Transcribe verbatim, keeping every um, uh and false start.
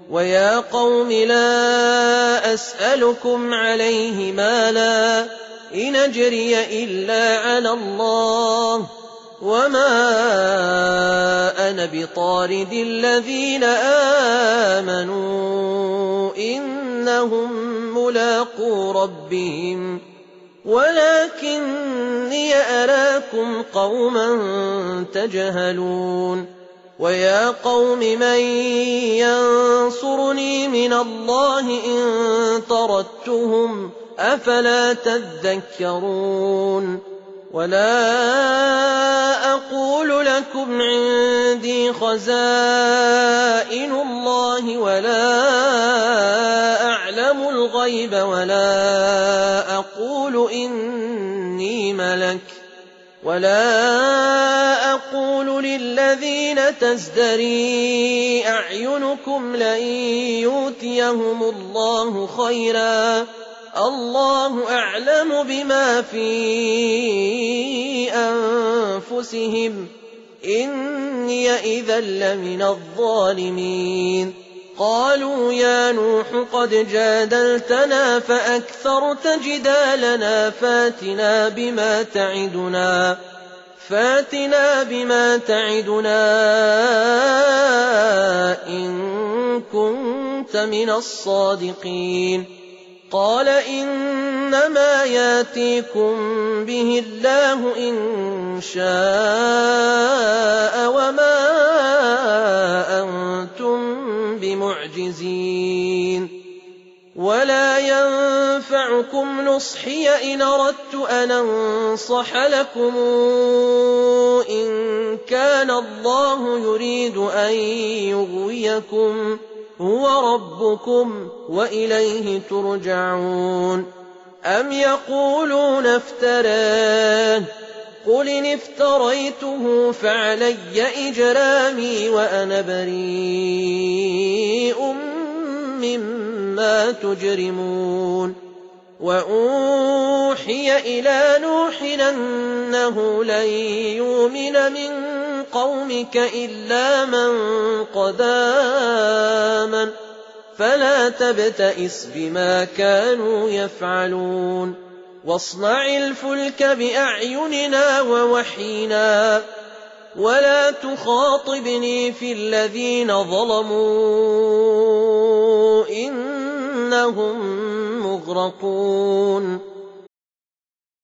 ويا قوم لا أسألكم عليه مالا إن أجري إلا على الله وما أنا بطارد الذين آمنوا إنهم ملاقو ربهم ولكني أراكم قوما تجهلون ويا قوم من ينصرني من الله إن طردتهم أفلا تذكرون ولا أقول لكم عندي خزائن الله ولا أعلم الغيب ولا أقول إني ملك ولا أقول للذين تزدري أعينكم لن يؤتيهم الله خيرا الله أعلم بما في أنفسهم إني إذا لمن الظالمين قالوا يا نوح قد جادلتنا فأكثرت جدالنا فاتنا بما تعدنا فاتنا بما تعدنا إن كنت من الصادقين قال إنما ياتيكم به الله إن شاء وما أنتم بمعجزين ولا ينفعكم نصحي إن أردت أن أنصح لكم إن كان الله يريد أن يغويكم هو ربكم وإليه ترجعون أم يقولون افتراه قل إن افتريته فعلي إجرامي وأنا بريء مما تجرمون وأوحي إلى نوح أنه لن يؤمن من قومك إلا من قد آمن فلا تبتئس بما كانوا يفعلون واصنع الفلك بأعيننا ووحينا ولا تخاطبني في الذين ظلموا إنهم مغرقون